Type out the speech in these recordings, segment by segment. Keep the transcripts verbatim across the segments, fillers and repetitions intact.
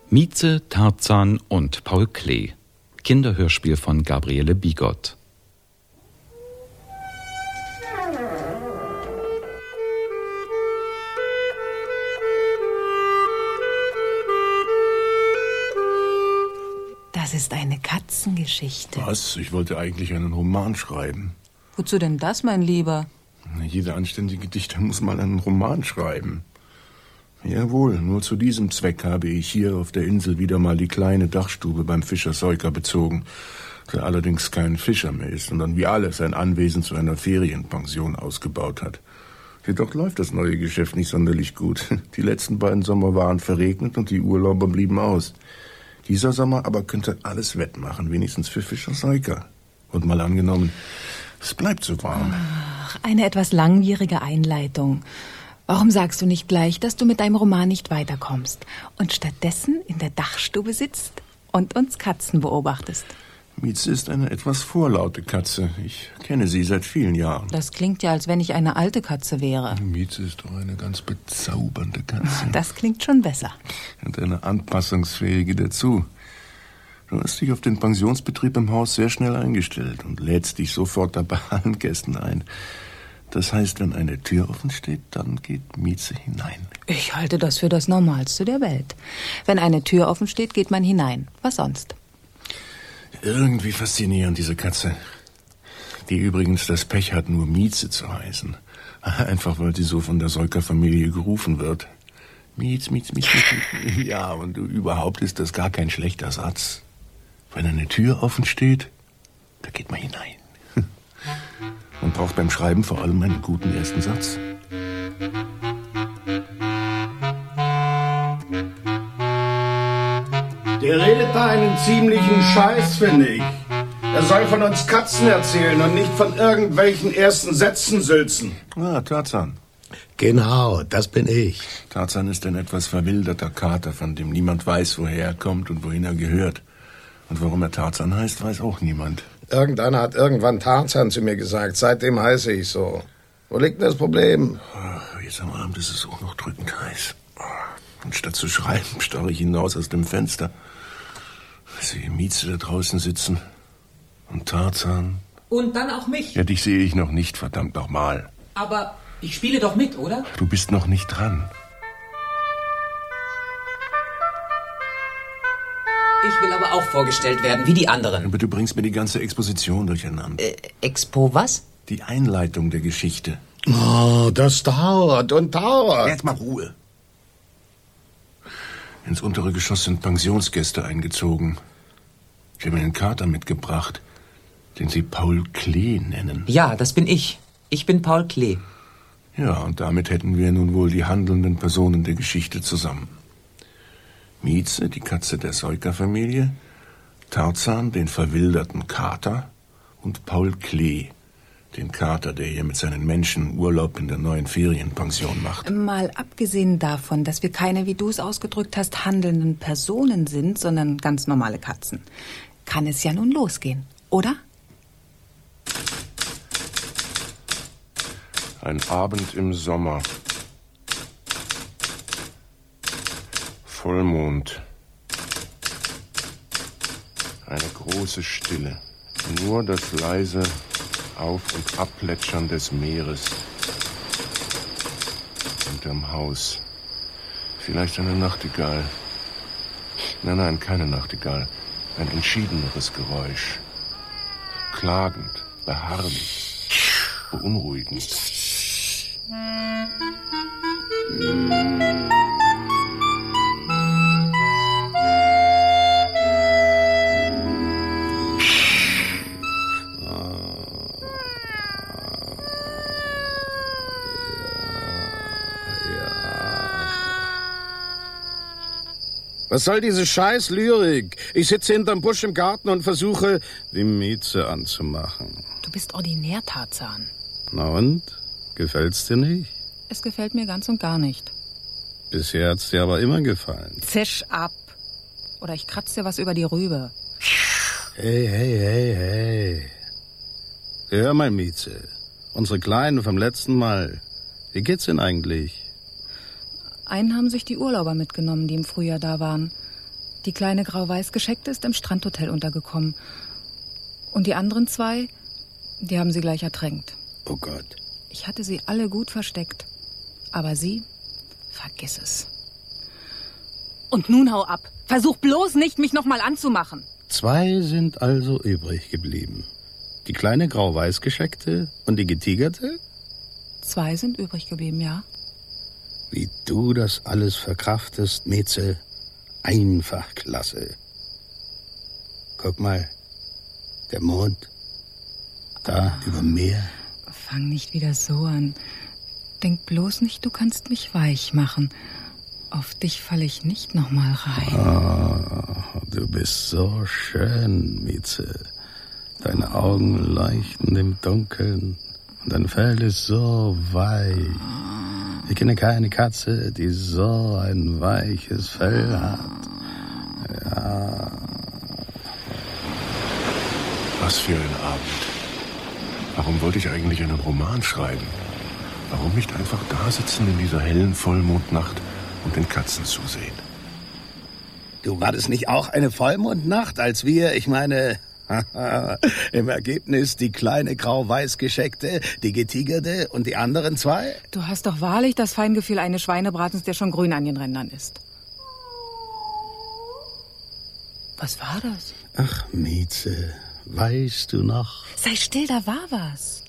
Mieze, Tarzan und Paul Klee. Kinderhörspiel von Gabriele Bigott. Das ist eine Katzengeschichte. Was? Ich wollte eigentlich einen Roman schreiben. Wozu denn das, mein Lieber? Jeder anständige Dichter muss mal einen Roman schreiben. Jawohl, nur zu diesem Zweck habe ich hier auf der Insel wieder mal die kleine Dachstube beim Fischer Seuker bezogen, der allerdings kein Fischer mehr ist, sondern wie alles sein Anwesen zu einer Ferienpension ausgebaut hat. Jedoch läuft das neue Geschäft nicht sonderlich gut. Die letzten beiden Sommer waren verregnet und die Urlauber blieben aus. Dieser Sommer aber könnte alles wettmachen, wenigstens für Fischer Seuker. Und mal angenommen, es bleibt so warm. Ach, eine etwas langwierige Einleitung. Warum sagst du nicht gleich, dass du mit deinem Roman nicht weiterkommst und stattdessen in der Dachstube sitzt und uns Katzen beobachtest? Mieze ist eine etwas vorlaute Katze. Ich kenne sie seit vielen Jahren. Das klingt ja, als wenn ich eine alte Katze wäre. Mieze ist doch eine ganz bezaubernde Katze. Das klingt schon besser. Und eine anpassungsfähige dazu. Du hast dich auf den Pensionsbetrieb im Haus sehr schnell eingestellt und lädst dich sofort bei allen Gästen ein. Das heißt, wenn eine Tür offen steht, dann geht Mieze hinein. Ich halte das für das Normalste der Welt. Wenn eine Tür offen steht, geht man hinein. Was sonst? Irgendwie faszinierend, diese Katze. Die übrigens das Pech hat, nur Mieze zu heißen. Einfach, weil sie so von der Seuker-Familie gerufen wird. Miez, Miez, Miez, Miez. Ja, und überhaupt ist das gar kein schlechter Satz. Wenn eine Tür offen steht, da geht man hinein. Man braucht beim Schreiben vor allem einen guten ersten Satz. Der redet da einen ziemlichen Scheiß, finde ich. Er soll von uns Katzen erzählen und nicht von irgendwelchen ersten Sätzen sülzen. Ah, Tarzan. Genau, das bin ich. Tarzan ist ein etwas verwilderter Kater, von dem niemand weiß, woher er kommt und wohin er gehört. Und warum er Tarzan heißt, weiß auch niemand. Irgendeiner hat irgendwann Tarzan zu mir gesagt. Seitdem heiße ich so. Wo liegt das Problem? Oh, jetzt am Abend ist es auch noch drückend heiß. Und statt zu schreiben, starre ich hinaus aus dem Fenster. Ich sehe Mieze da draußen sitzen. Und Tarzan. Und dann auch mich. Ja, dich sehe ich noch nicht, verdammt nochmal. Aber ich spiele doch mit, oder? Du bist noch nicht dran. Ich will aber auch vorgestellt werden, wie die anderen. Aber du bringst mir die ganze Exposition durcheinander. Äh, Expo was? Die Einleitung der Geschichte. Oh, das dauert und dauert. Jetzt mal Ruhe. Ins untere Geschoss sind Pensionsgäste eingezogen. Ich habe einen Kater mitgebracht, den sie Paul Klee nennen. Ja, das bin ich. Ich bin Paul Klee. Ja, und damit hätten wir nun wohl die handelnden Personen der Geschichte zusammen. Mieze, die Katze der Seuker-Familie, Tarzan, den verwilderten Kater und Paul Klee, den Kater, der hier mit seinen Menschen Urlaub in der neuen Ferienpension macht. Mal abgesehen davon, dass wir keine, wie du es ausgedrückt hast, handelnden Personen sind, sondern ganz normale Katzen, kann es ja nun losgehen, oder? Ein Abend im Sommer. Vollmond. Eine große Stille. Nur das leise Auf- und Abplätschern des Meeres. Unterm Haus. Vielleicht eine Nachtigall. Nein, nein, keine Nachtigall. Ein entschiedeneres Geräusch. Klagend, beharrlich, beunruhigend. Was soll diese scheiß Lyrik? Ich sitze hinterm Busch im Garten und versuche, die Mieze anzumachen. Du bist ordinär, Tarzan. Na und? Gefällt's dir nicht? Es gefällt mir ganz und gar nicht. Bisher hat's dir aber immer gefallen. Zisch ab. Oder ich kratze dir was über die Rübe. Hey, hey, hey, hey. Hör mal, Mieze. Unsere Kleine vom letzten Mal. Wie geht's denn eigentlich? Einen haben sich die Urlauber mitgenommen, die im Frühjahr da waren. Die kleine grau-weiß gescheckte ist im Strandhotel untergekommen. Und die anderen zwei, die haben sie gleich ertränkt. Oh Gott. Ich hatte sie alle gut versteckt. Aber sie, vergiss es. Und nun hau ab. Versuch bloß nicht, mich nochmal anzumachen. Zwei sind also übrig geblieben. Die kleine grau-weiß gescheckte und die getigerte? Zwei sind übrig geblieben, ja. Wie du das alles verkraftest, Mieze. Einfach klasse. Guck mal, der Mond, da oh. über Meer. Fang nicht wieder so an. Denk bloß nicht, du kannst mich weich machen. Auf dich falle ich nicht nochmal rein. Oh, du bist so schön, Mieze. Deine Augen leuchten im Dunkeln. Und dein Fell ist so weich. Ich kenne keine Katze, die so ein weiches Fell hat. Ja. Was für ein Abend. Warum wollte ich eigentlich einen Roman schreiben? Warum nicht einfach da sitzen in dieser hellen Vollmondnacht und den Katzen zusehen? Du, war das nicht auch eine Vollmondnacht, als wir, ich meine, im Ergebnis die kleine grau-weiß gescheckte, die getigerte und die anderen zwei? Du hast doch wahrlich das Feingefühl eines Schweinebratens, der schon grün an den Rändern ist. Was war das? Ach, Mieze, weißt du noch? Sei still, da war was.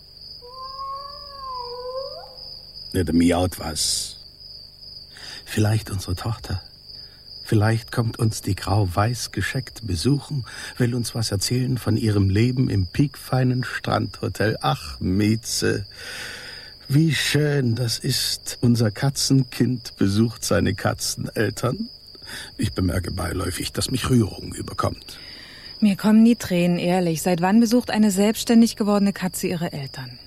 Ne, da miaut was. Vielleicht unsere Tochter. Vielleicht kommt uns die grau-weiß gescheckt besuchen, will uns was erzählen von ihrem Leben im piekfeinen Strandhotel. Ach, Mieze, wie schön das ist. Unser Katzenkind besucht seine Katzeneltern. Ich bemerke beiläufig, dass mich Rührung überkommt. Mir kommen die Tränen, ehrlich. Seit wann besucht eine selbstständig gewordene Katze ihre Eltern?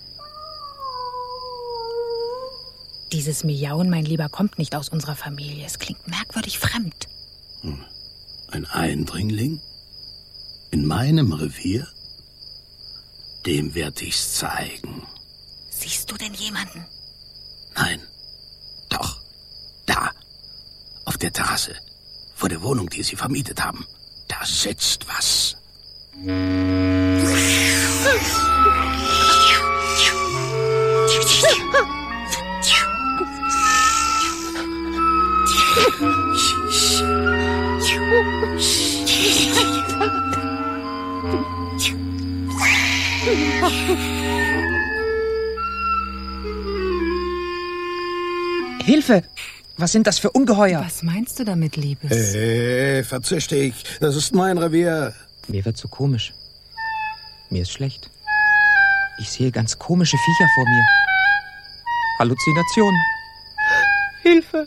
Dieses Miauen, mein Lieber, kommt nicht aus unserer Familie. Es klingt merkwürdig fremd. Hm. Ein Eindringling? In meinem Revier? Dem werd ich's zeigen. Siehst du denn jemanden? Nein. Doch. Da. Auf der Terrasse. Vor der Wohnung, die sie vermietet haben. Da sitzt was. Hilfe! Was sind das für Ungeheuer? Was meinst du damit, Liebes? Hey, verzisch dich. Das ist mein Revier. Mir wird so komisch. Mir ist schlecht. Ich sehe ganz komische Viecher vor mir. Halluzinationen. Hilfe!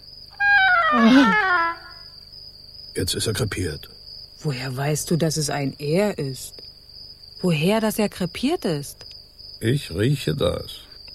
Jetzt ist er krepiert. Woher weißt du, dass es ein Er ist? Woher, dass er krepiert ist? Ich rieche das.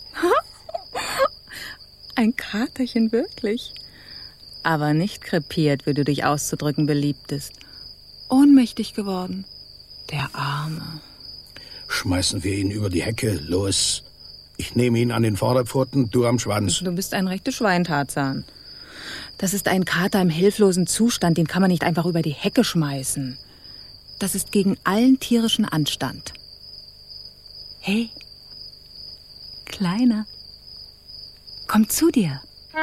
Ein Katerchen, wirklich. Aber nicht krepiert, wie du dich auszudrücken beliebtest. Ohnmächtig geworden. Der Arme. Schmeißen wir ihn über die Hecke. Los. Ich nehme ihn an den Vorderpfoten, du am Schwanz. Du bist ein rechter Schweintarzan. Das ist ein Kater im hilflosen Zustand, den kann man nicht einfach über die Hecke schmeißen. Das ist gegen allen tierischen Anstand. Hey, Kleiner, komm zu dir.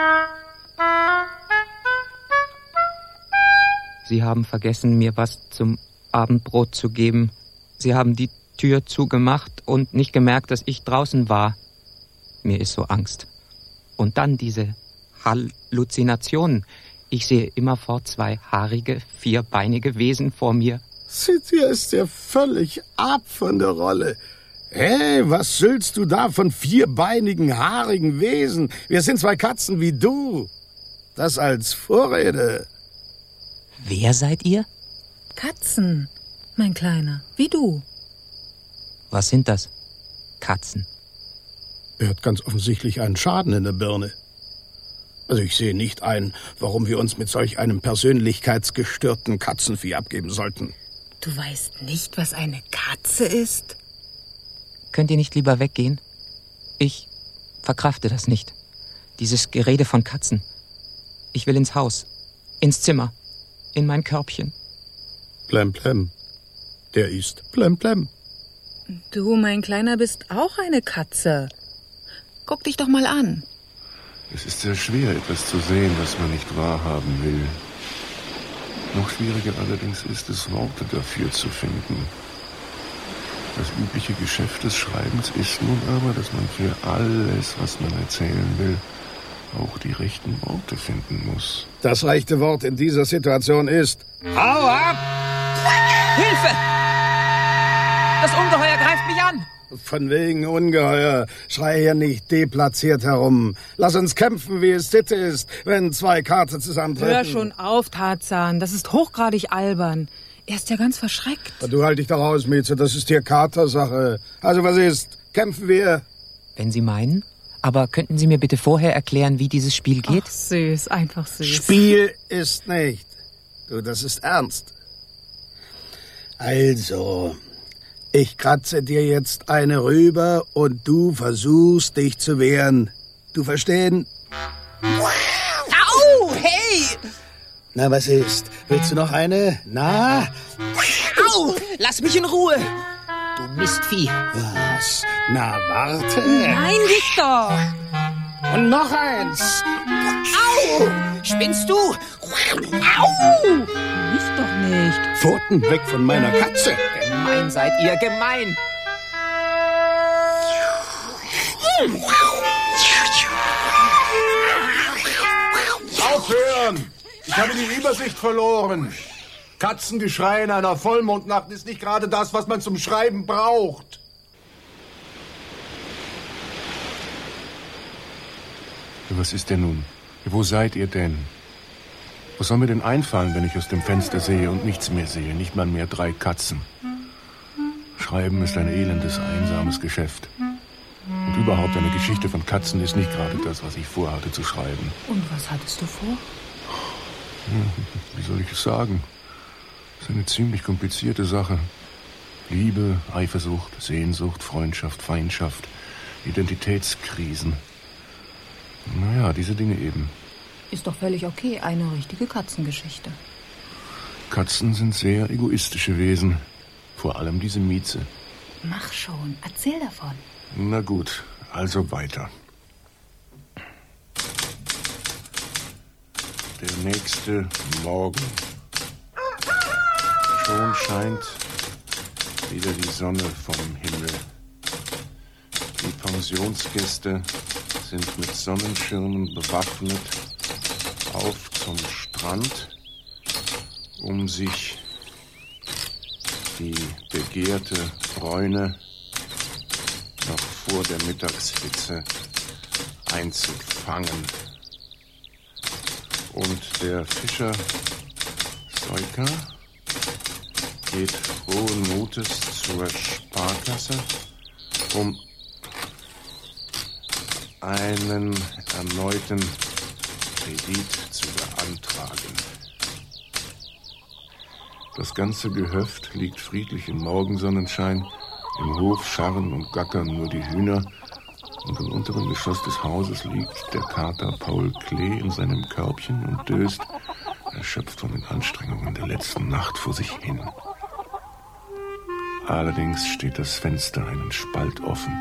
Sie haben vergessen, mir was zum Abendbrot zu geben. Sie haben die Tür zugemacht und nicht gemerkt, dass ich draußen war. Mir ist so Angst. Und dann diese Halluzinationen. Ich sehe immerfort zwei haarige, vierbeinige Wesen vor mir. Cynthia ist ja völlig ab von der Rolle. Hey, was sülzt du da von vierbeinigen, haarigen Wesen? Wir sind zwei Katzen wie du. Das als Vorrede. Wer seid ihr? Katzen, mein Kleiner, wie du. Was sind das? Katzen. Er hat ganz offensichtlich einen Schaden in der Birne. Also ich sehe nicht ein, warum wir uns mit solch einem persönlichkeitsgestörten Katzenvieh abgeben sollten. Du weißt nicht, was eine Katze ist? Könnt ihr nicht lieber weggehen? Ich verkrafte das nicht. Dieses Gerede von Katzen. Ich will ins Haus, ins Zimmer. in mein Körbchen. Plemplem. Der ist Plemplem. Du, mein Kleiner, bist auch eine Katze. Guck dich doch mal an. Es ist sehr schwer, etwas zu sehen, was man nicht wahrhaben will. Noch schwieriger allerdings ist es, Worte dafür zu finden. Das übliche Geschäft des Schreibens ist nun aber, dass man für alles, was man erzählen will, auch die rechten Worte finden muss. Das rechte Wort in dieser Situation ist: Hau ab! Hilfe! Das Ungeheuer greift mich an! Von wegen Ungeheuer. Schrei hier nicht deplatziert herum. Lass uns kämpfen, wie es Sitte ist, wenn zwei Kater zusammentreffen. Hör schon auf, Tarzan. Das ist hochgradig albern. Er ist ja ganz verschreckt. Du halt dich doch aus, Mieze. Das ist hier Katersache. Also was ist? Kämpfen wir? Wenn Sie meinen. Aber könnten Sie mir bitte vorher erklären, wie dieses Spiel geht? Ach, süß, einfach süß. Spiel ist nicht. Du, das ist ernst. Also, ich kratze dir jetzt eine rüber und du versuchst, dich zu wehren. Du verstehen? Au, hey! Na, was ist? Willst du noch eine? Na? Au, lass mich in Ruhe! Du Mistvieh. Was? Na, warte. Nein, Victor! Und noch eins. Au! Spinnst du? Au! Mich doch nicht. Pfoten weg von meiner Katze. Gemein seid ihr, gemein! Aufhören! Ich habe die Übersicht verloren. Katzen, die schreien in einer Vollmondnacht, ist nicht gerade das, was man zum Schreiben braucht. Was ist denn nun? Wo seid ihr denn? Was soll mir denn einfallen, wenn ich aus dem Fenster sehe und nichts mehr sehe? Nicht mal mehr drei Katzen. Schreiben ist ein elendes, einsames Geschäft. Und überhaupt eine Geschichte von Katzen ist nicht gerade das, was ich vorhatte zu schreiben. Und was hattest du vor? Wie soll ich es sagen? Das ist eine ziemlich komplizierte Sache. Liebe, Eifersucht, Sehnsucht, Freundschaft, Feindschaft, Identitätskrisen. Naja, diese Dinge eben. Ist doch völlig okay, eine richtige Katzengeschichte. Katzen sind sehr egoistische Wesen. Vor allem diese Mieze. Mach schon, erzähl davon. Na gut, also weiter. Der nächste Morgen. Schon scheint wieder die Sonne vom Himmel. Die Pensionsgäste sind mit Sonnenschirmen bewaffnet auf zum Strand, um sich die begehrte Bräune noch vor der Mittagshitze einzufangen. Und der Fischer Soika geht frohen Mutes zur Sparkasse, um einen erneuten Kredit zu beantragen. Das ganze Gehöft liegt friedlich im Morgensonnenschein. Im Hof scharren und gackern nur die Hühner. Und im unteren Geschoss des Hauses liegt der Kater Paul Klee in seinem Körbchen und döst, erschöpft von den Anstrengungen der letzten Nacht, vor sich hin. Allerdings steht das Fenster einen Spalt offen.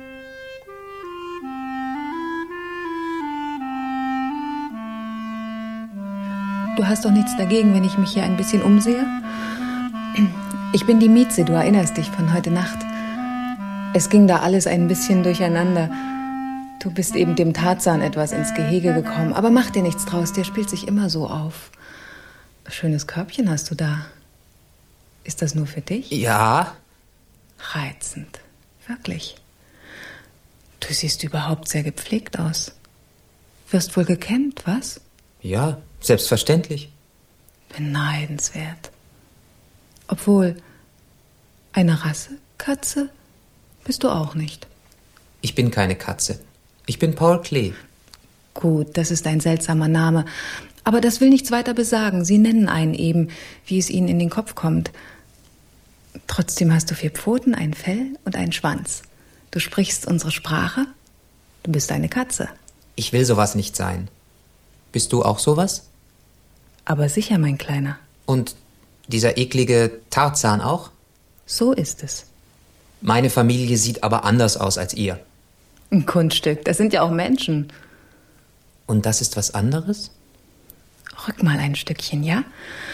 Du hast doch nichts dagegen, wenn ich mich hier ein bisschen umsehe? Ich bin die Mieze, du erinnerst dich, von heute Nacht. Es ging da alles ein bisschen durcheinander. Du bist eben dem Tarzan etwas ins Gehege gekommen. Aber mach dir nichts draus, der spielt sich immer so auf. Schönes Körbchen hast du da. Ist das nur für dich? Ja. Reizend. Wirklich. Du siehst überhaupt sehr gepflegt aus. Wirst wohl gekämmt, was? Ja, selbstverständlich. Beneidenswert. Obwohl, eine Rassekatze bist du auch nicht. Ich bin keine Katze. Ich bin Paul Klee. Gut, das ist ein seltsamer Name. Aber das will nichts weiter besagen. Sie nennen einen eben, wie es ihnen in den Kopf kommt. Trotzdem hast du vier Pfoten, ein Fell und einen Schwanz. Du sprichst unsere Sprache. Du bist eine Katze. Ich will sowas nicht sein. Bist du auch sowas? Aber sicher, mein Kleiner. Und dieser eklige Tarzan auch? So ist es. Meine Familie sieht aber anders aus als ihr. Ein Kunststück, das sind ja auch Menschen. Und das ist was anderes? Rück mal ein Stückchen, ja?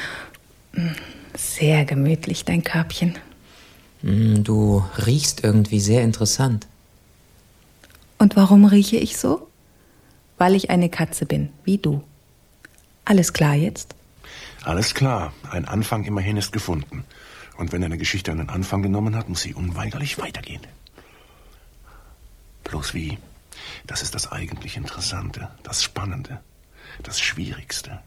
Sehr gemütlich, dein Körbchen. Du riechst irgendwie sehr interessant. Und warum rieche ich so? Weil ich eine Katze bin, wie du. Alles klar jetzt? Alles klar. Ein Anfang immerhin ist gefunden. Und wenn eine Geschichte einen Anfang genommen hat, muss sie unweigerlich weitergehen. Bloß wie? Das ist das eigentlich Interessante, das Spannende, das Schwierigste.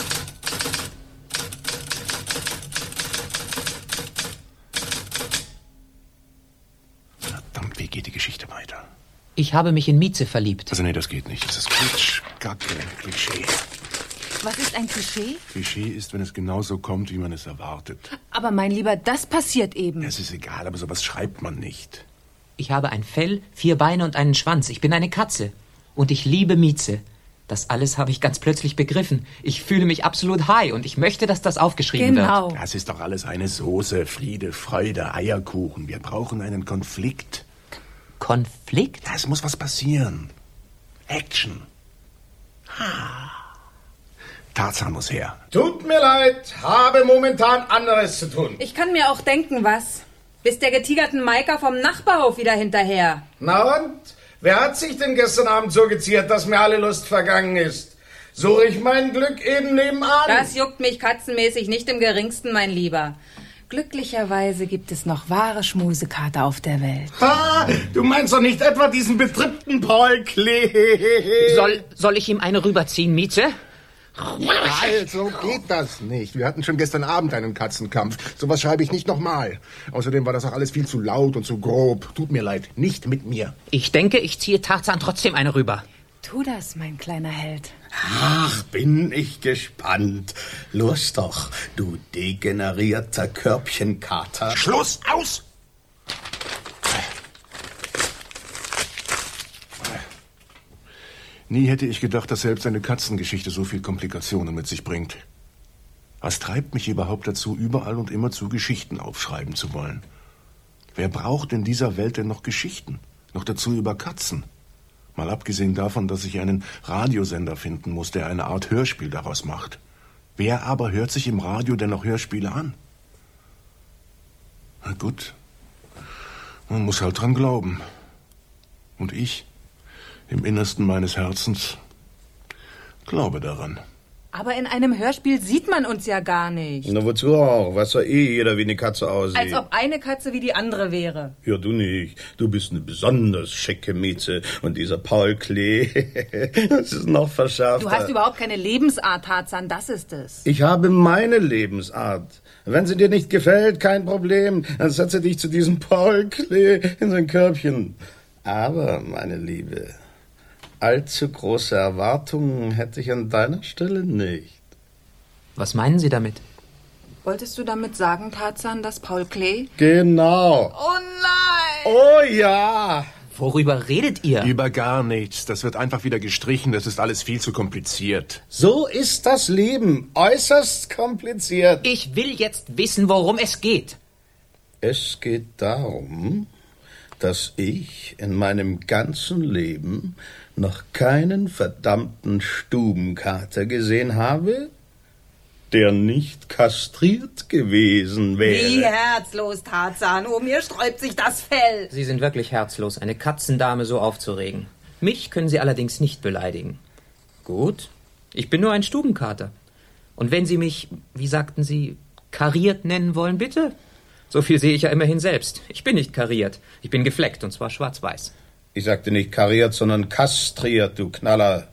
Verdammt, wie geht die Geschichte weiter? Ich habe mich in Mieze verliebt. Also nee, das geht nicht. Das ist Quatsch, Gacke, Klischee. Was ist ein Klischee? Klischee ist, wenn es genauso kommt, wie man es erwartet. Aber mein Lieber, das passiert eben. Es ist egal, aber sowas schreibt man nicht. Ich habe ein Fell, vier Beine und einen Schwanz. Ich bin eine Katze. Und ich liebe Mieze. Das alles habe ich ganz plötzlich begriffen. Ich fühle mich absolut high und ich möchte, dass das aufgeschrieben genau. wird. Das ist doch alles eine Soße, Friede, Freude, Eierkuchen. Wir brauchen einen Konflikt. Konflikt? Ja, es muss was passieren. Action. Ha. Tarzan muss her. Tut mir leid, habe momentan anderes zu tun. Ich kann mir auch denken, was. Bis der getigerten Maika vom Nachbarhof wieder hinterher. Na und? Wer hat sich denn gestern Abend so geziert, dass mir alle Lust vergangen ist? Suche ich mein Glück eben nebenan? Das juckt mich katzenmäßig nicht im geringsten, mein Lieber. Glücklicherweise gibt es noch wahre Schmusekater auf der Welt. Ha, du meinst doch nicht etwa diesen betrippten Paul Klee? Soll, soll ich ihm eine rüberziehen, Mieze? Also geht das nicht. Wir hatten schon gestern Abend einen Katzenkampf. Sowas schreibe ich nicht nochmal. Außerdem war das auch alles viel zu laut und zu grob. Tut mir leid, nicht mit mir. Ich denke, ich ziehe Tarzan trotzdem eine rüber. Tu das, mein kleiner Held. Ach, bin ich gespannt. Los doch, du degenerierter Körbchenkater. Schluss, aus! Nie hätte ich gedacht, dass selbst eine Katzengeschichte so viel Komplikationen mit sich bringt. Was treibt mich überhaupt dazu, überall und immerzu Geschichten aufschreiben zu wollen? Wer braucht in dieser Welt denn noch Geschichten? Noch dazu über Katzen? Mal abgesehen davon, dass ich einen Radiosender finden muss, der eine Art Hörspiel daraus macht. Wer aber hört sich im Radio denn noch Hörspiele an? Na gut, man muss halt dran glauben. Und ich, im Innersten meines Herzens, glaube daran. Aber in einem Hörspiel sieht man uns ja gar nicht. Na, wozu auch? Weiß doch eh jeder, wie eine Katze aussieht. Als ob eine Katze wie die andere wäre. Ja, du nicht. Du bist eine besonders schicke Mieze. Und dieser Paul Klee, das ist noch verschärfter. Du hast überhaupt keine Lebensart, Tarzan, das ist es. Ich habe meine Lebensart. Wenn sie dir nicht gefällt, kein Problem. Dann setze dich zu diesem Paul Klee in sein Körbchen. Aber, meine Liebe, allzu große Erwartungen hätte ich an deiner Stelle nicht. Was meinen Sie damit? Wolltest du damit sagen, Tarzan, dass Paul Klee... Genau. Oh nein! Oh ja! Worüber redet ihr? Über gar nichts. Das wird einfach wieder gestrichen. Das ist alles viel zu kompliziert. So ist das Leben. Äußerst kompliziert. Ich will jetzt wissen, worum es geht. Es geht darum, dass ich in meinem ganzen Leben noch keinen verdammten Stubenkater gesehen habe, der nicht kastriert gewesen wäre. Wie herzlos, Tarzan. Oh, mir sträubt sich das Fell. Sie sind wirklich herzlos, eine Katzendame so aufzuregen. Mich können Sie allerdings nicht beleidigen. Gut, ich bin nur ein Stubenkater. Und wenn Sie mich, wie sagten Sie, kariert nennen wollen, bitte? So viel sehe ich ja immerhin selbst. Ich bin nicht kariert. Ich bin gefleckt, und zwar schwarz-weiß. Ich sagte nicht kariert, sondern kastriert, du Knaller.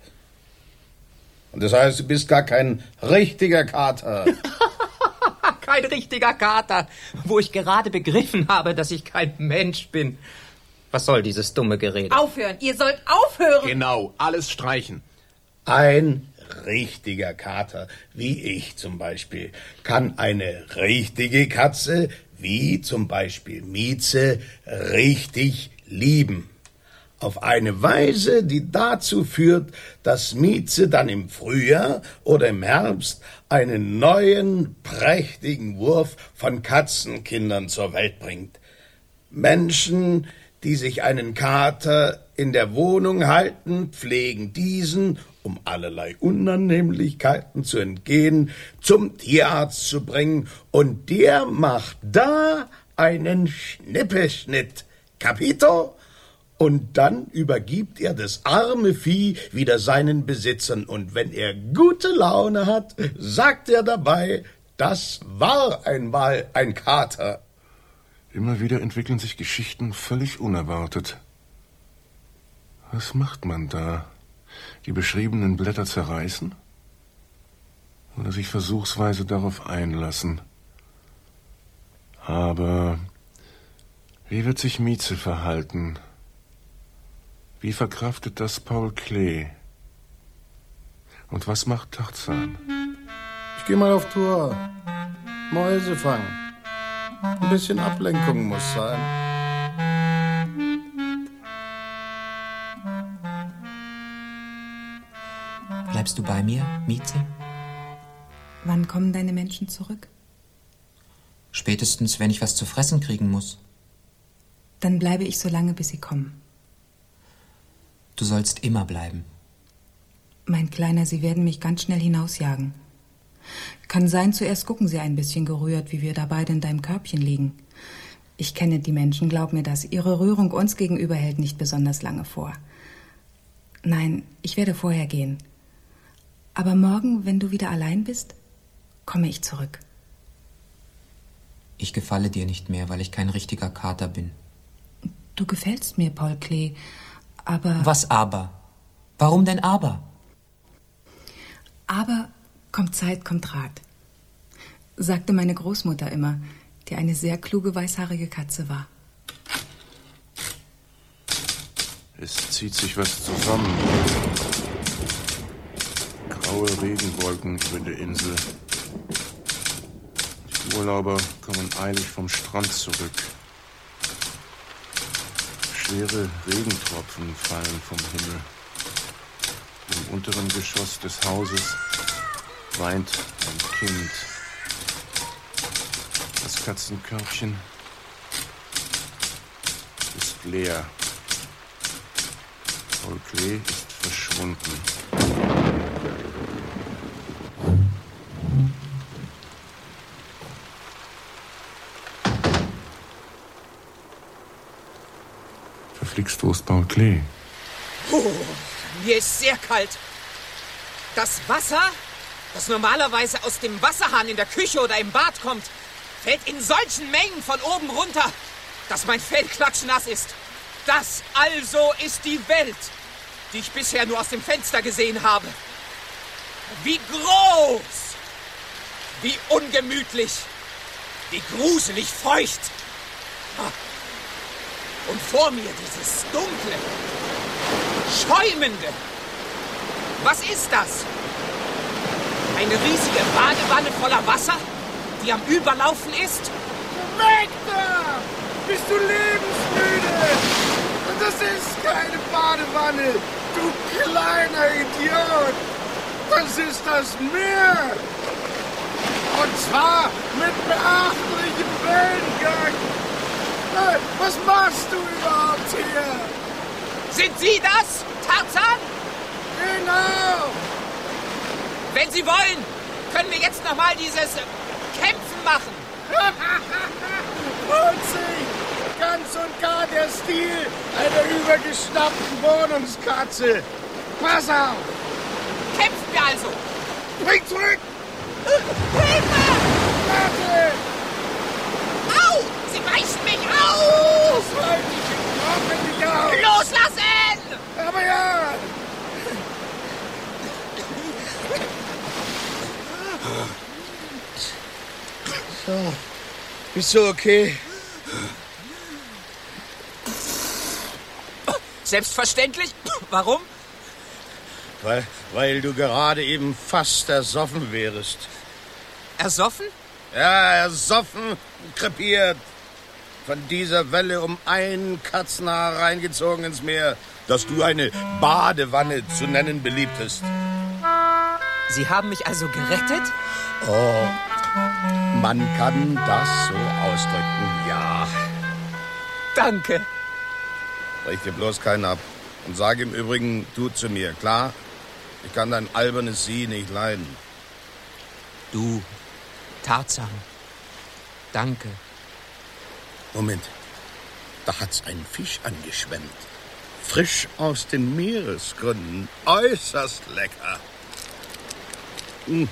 Und das heißt, du bist gar kein richtiger Kater. Kein richtiger Kater, wo ich gerade begriffen habe, dass ich kein Mensch bin. Was soll dieses dumme Gerede? Aufhören, ihr sollt aufhören. Genau, alles streichen. Ein richtiger Kater, wie ich zum Beispiel, kann eine richtige Katze, wie zum Beispiel Mieze, richtig lieben. Auf eine Weise, die dazu führt, dass Mieze dann im Frühjahr oder im Herbst einen neuen, prächtigen Wurf von Katzenkindern zur Welt bringt. Menschen, die sich einen Kater in der Wohnung halten, pflegen diesen, um allerlei Unannehmlichkeiten zu entgehen, zum Tierarzt zu bringen, und der macht da einen Schnippeschnitt. Capito? Und dann übergibt er das arme Vieh wieder seinen Besitzern, und wenn er gute Laune hat, sagt er dabei, das war einmal ein Kater. Immer wieder entwickeln sich Geschichten völlig unerwartet. Was macht man da? Die beschriebenen Blätter zerreißen? Oder sich versuchsweise darauf einlassen? Aber wie wird sich Mieze verhalten? Wie verkraftet das Paul Klee? Und was macht Tarzan? Ich geh mal auf Tour. Mäuse fangen. Ein bisschen Ablenkung muss sein. Bleibst du bei mir, Mieze? Wann kommen deine Menschen zurück? Spätestens, wenn ich was zu fressen kriegen muss. Dann bleibe ich so lange, bis sie kommen. Du sollst immer bleiben. Mein Kleiner, sie werden mich ganz schnell hinausjagen. Kann sein, zuerst gucken sie ein bisschen gerührt, wie wir da beide in deinem Körbchen liegen. Ich kenne die Menschen, glaub mir das. Ihre Rührung uns gegenüber hält nicht besonders lange vor. Nein, ich werde vorher gehen. Aber morgen, wenn du wieder allein bist, komme ich zurück. Ich gefalle dir nicht mehr, weil ich kein richtiger Kater bin. Du gefällst mir, Paul Klee, aber... Was aber? Warum denn aber? Aber kommt Zeit, kommt Rat, sagte meine Großmutter immer, die eine sehr kluge, weißhaarige Katze war. Es zieht sich was zusammen. Graue Regenwolken über der Insel. Die Urlauber kommen eilig vom Strand zurück. Schwere Regentropfen fallen vom Himmel. Im unteren Geschoss des Hauses weint ein Kind. Das Katzenkörbchen ist leer. Paul Klee ist verschwunden. Verflixt, wo ist Paul Klee? Oh, mir ist sehr kalt. Das Wasser, das normalerweise aus dem Wasserhahn in der Küche oder im Bad kommt, fällt in solchen Mengen von oben runter, dass mein Fell klatschnass ist. Das also ist die Welt, die ich bisher nur aus dem Fenster gesehen habe. Wie groß, wie ungemütlich, wie gruselig feucht. Und vor mir dieses dunkle, schäumende. Was ist das? Eine riesige Badewanne voller Wasser, die am Überlaufen ist? Weg da! Bist du lebensmüde? Das ist keine Badewanne, du kleiner Idiot! Das ist das Meer! Und zwar mit beachtlichem Wellengang! Was machst du überhaupt hier? Sind Sie das, Tarzan? Genau! Wenn Sie wollen, können wir jetzt noch mal dieses Kämpfen machen. Putzig! Ganz und gar der Stil einer übergeschnappten Wohnungskatze. Pass auf! Kämpfen wir also! Spring zurück! Hilfe! Warte! Au! Sie weichen mich auf! Das wollte ich brauche dich auf! Loslassen! Aber ja! So. Bist du okay? Selbstverständlich. Warum? Weil, weil du gerade eben fast ersoffen wärest. Ersoffen? Ja, ersoffen, krepiert. von dieser Welle um ein Katzenhaar reingezogen ins Meer, das du eine Badewanne zu nennen beliebtest. Sie haben mich also gerettet? Oh, man kann das so ausdrücken, ja. Danke. Brich dir bloß keinen ab. Und sag im Übrigen, du zu mir, klar? Ich kann dein albernes Sie nicht leiden. Du, Tarzan. Danke. Moment. Da hat's einen Fisch angeschwemmt. Frisch aus den Meeresgründen. Äußerst lecker. Hm.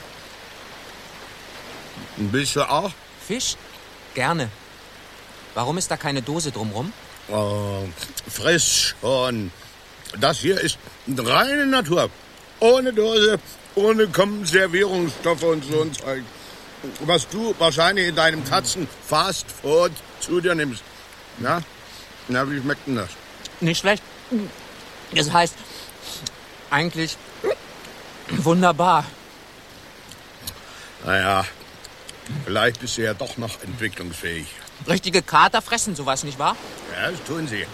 Bist du auch? Fisch? Gerne. Warum ist da keine Dose drumrum? Oh, frisch schon. Das hier ist reine Natur. Ohne Dose, ohne Konservierungsstoffe und so ein Zeug. Was du wahrscheinlich in deinem Katzen-Fast-Food zu dir nimmst. Na? Na, wie schmeckt denn das? Nicht schlecht. Das heißt, eigentlich wunderbar. Naja, vielleicht bist du ja doch noch entwicklungsfähig. Richtige Kater fressen sowas, nicht wahr? Ja, das tun sie.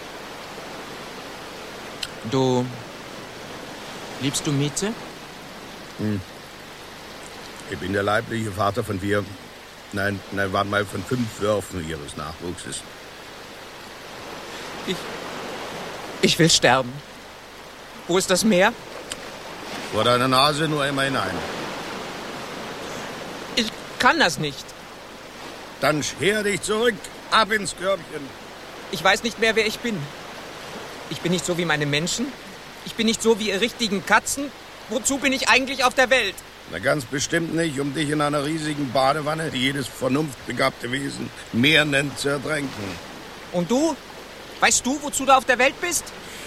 Du... Liebst du Mieze? Hm. Ich bin der leibliche Vater von vier... Nein, nein, waren mal von fünf Würfen ihres Nachwuchses. Ich... Ich will sterben. Wo ist das Meer? Vor deiner Nase nur immer hinein. Ich kann das nicht. Dann scher dich zurück, ab ins Körbchen. Ich weiß nicht mehr, wer ich bin. Ich bin nicht so wie meine Menschen. Ich bin nicht so wie ihr richtigen Katzen. Wozu bin ich eigentlich auf der Welt? Na, ganz bestimmt nicht, um dich in einer riesigen Badewanne, die jedes vernunftbegabte Wesen Meer nennt, zu ertränken. Und du? Weißt du, wozu du auf der Welt bist?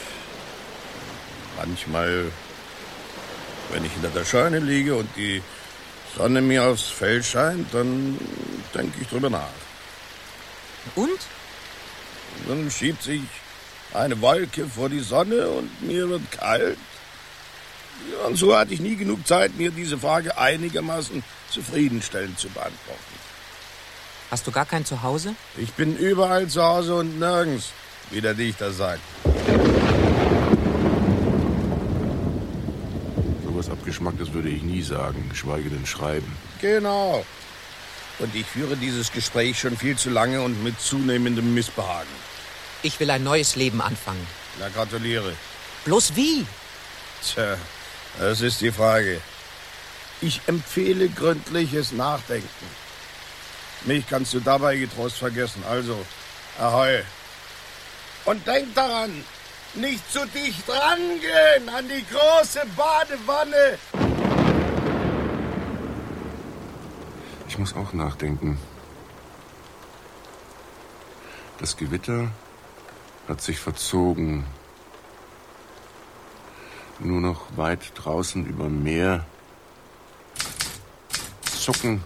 Manchmal, wenn ich hinter der Scheune liege und die Sonne mir aufs Fell scheint, dann denke ich drüber nach. Und? Dann schiebt sich eine Wolke vor die Sonne und mir wird kalt. Ja, und so hatte ich nie genug Zeit, mir diese Frage einigermaßen zufriedenstellend zu beantworten. Hast du gar kein Zuhause? Ich bin überall zu Hause und nirgends, wie der Dichter sagt. Sowas Abgeschmacktes würde ich nie sagen, geschweige denn schreiben. Genau. Und ich führe dieses Gespräch schon viel zu lange und mit zunehmendem Missbehagen. Ich will ein neues Leben anfangen. Na, gratuliere. Bloß wie? Tja, das ist die Frage. Ich empfehle gründliches Nachdenken. Mich kannst du dabei getrost vergessen. Also, ahoi. Und denk daran, nicht zu dicht rangehen an die große Badewanne. Ich muss auch nachdenken. Das Gewitter hat sich verzogen. Nur noch weit draußen über Meer zucken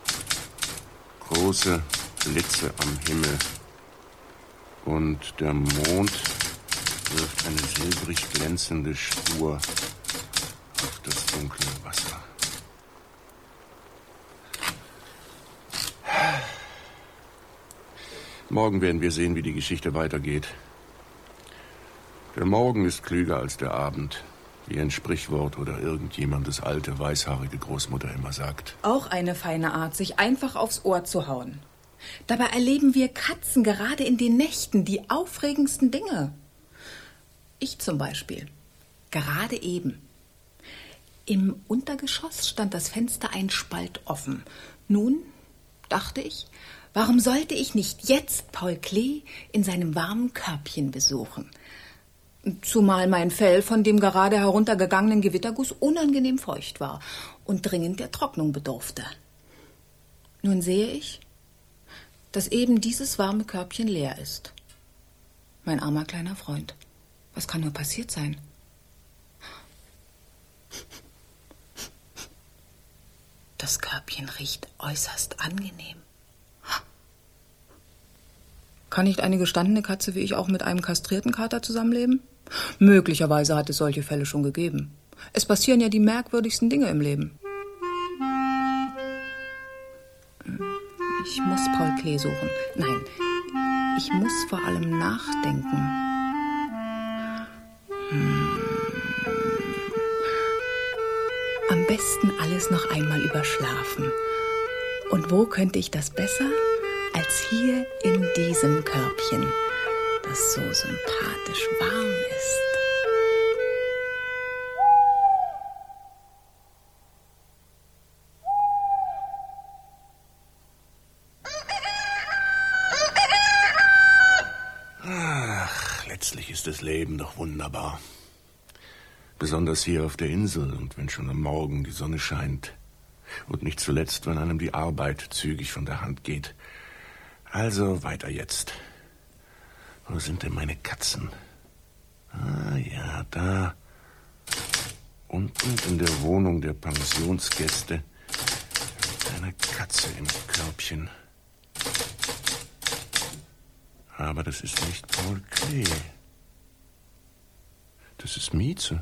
große Blitze am Himmel. Und der Mond wirft eine silbrig glänzende Spur auf das dunkle Wasser. Morgen werden wir sehen, wie die Geschichte weitergeht. Der Morgen ist klüger als der Abend, wie ein Sprichwort oder irgendjemandes alte, weißhaarige Großmutter immer sagt. Auch eine feine Art, sich einfach aufs Ohr zu hauen. Dabei erleben wir Katzen gerade in den Nächten die aufregendsten Dinge. Ich zum Beispiel. Gerade eben. Im Untergeschoss stand das Fenster ein Spalt offen. Nun, dachte ich, warum sollte ich nicht jetzt Paul Klee in seinem warmen Körbchen besuchen? Zumal mein Fell von dem gerade heruntergegangenen Gewitterguss unangenehm feucht war und dringend der Trocknung bedurfte. Nun sehe ich, dass eben dieses warme Körbchen leer ist. Mein armer kleiner Freund, was kann nur passiert sein? Das Körbchen riecht äußerst angenehm. Kann nicht eine gestandene Katze wie ich auch mit einem kastrierten Kater zusammenleben? Möglicherweise hat es solche Fälle schon gegeben. Es passieren ja die merkwürdigsten Dinge im Leben. Ich muss Paul Klee suchen. Nein, Ich muss vor allem nachdenken. Hm. Am besten alles noch einmal überschlafen. Und wo könnte ich das besser als hier in diesem Körbchen, das so sympathisch warm ist? Ach, letztlich ist das Leben doch wunderbar. Besonders hier auf der Insel und wenn schon am Morgen die Sonne scheint. Und nicht zuletzt, wenn einem die Arbeit zügig von der Hand geht. Also weiter jetzt. Wo sind denn meine Katzen? Ah ja, da. Unten in der Wohnung der Pensionsgäste. Eine Katze im Körbchen. Aber das ist nicht Paul Klee. Das ist Mieze.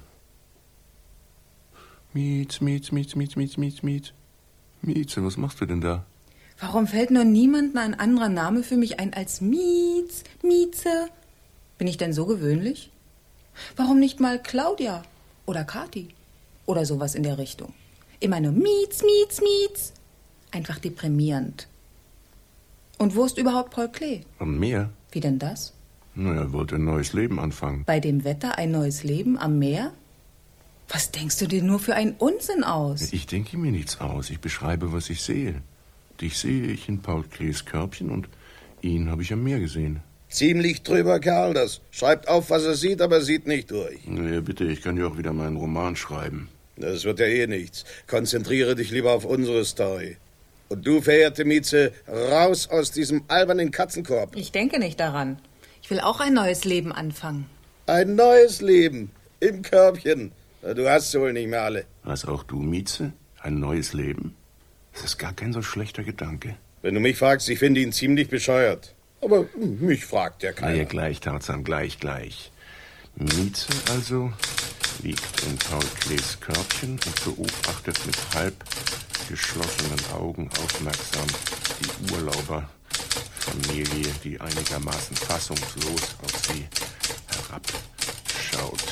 Miez, Miez, Miez, Miez, Miez, Miez, Miez. Mieze, was machst du denn da? Warum fällt nur niemandem ein anderer Name für mich ein als Miez, Mieze? Bin ich denn so gewöhnlich? Warum nicht mal Claudia oder Kathi oder sowas in der Richtung? Immer nur Miez, Miez, Miez. Einfach deprimierend. Und wo ist überhaupt Paul Klee? Am Meer? Wie denn das? Na, er wollte ein neues Leben anfangen. Bei dem Wetter ein neues Leben am Meer? Was denkst du dir nur für einen Unsinn aus? Ich denke mir nichts aus. Ich beschreibe, was ich sehe. Dich sehe ich in Paul Klees Körbchen und ihn habe ich am Meer gesehen. Ziemlich drüber, Kerl, das. Schreibt auf, was er sieht, aber sieht nicht durch. Ja, bitte, ich kann ja auch wieder meinen Roman schreiben. Das wird ja eh nichts. Konzentriere dich lieber auf unsere Story. Und du, verehrte Mieze, raus aus diesem albernen Katzenkorb. Ich denke nicht daran. Ich will auch ein neues Leben anfangen. Ein neues Leben im Körbchen. Du hast sie wohl nicht mehr alle. Was, auch du, Mieze? Ein neues Leben? Das ist gar kein so schlechter Gedanke. Wenn du mich fragst, ich finde ihn ziemlich bescheuert. Aber mich fragt ja keiner. Na ja, gleich, Tarzan, gleich, gleich. Mieze also liegt in Paul Klees Körbchen und beobachtet mit halb geschlossenen Augen aufmerksam die Urlauberfamilie, die einigermaßen fassungslos auf sie herabschaut.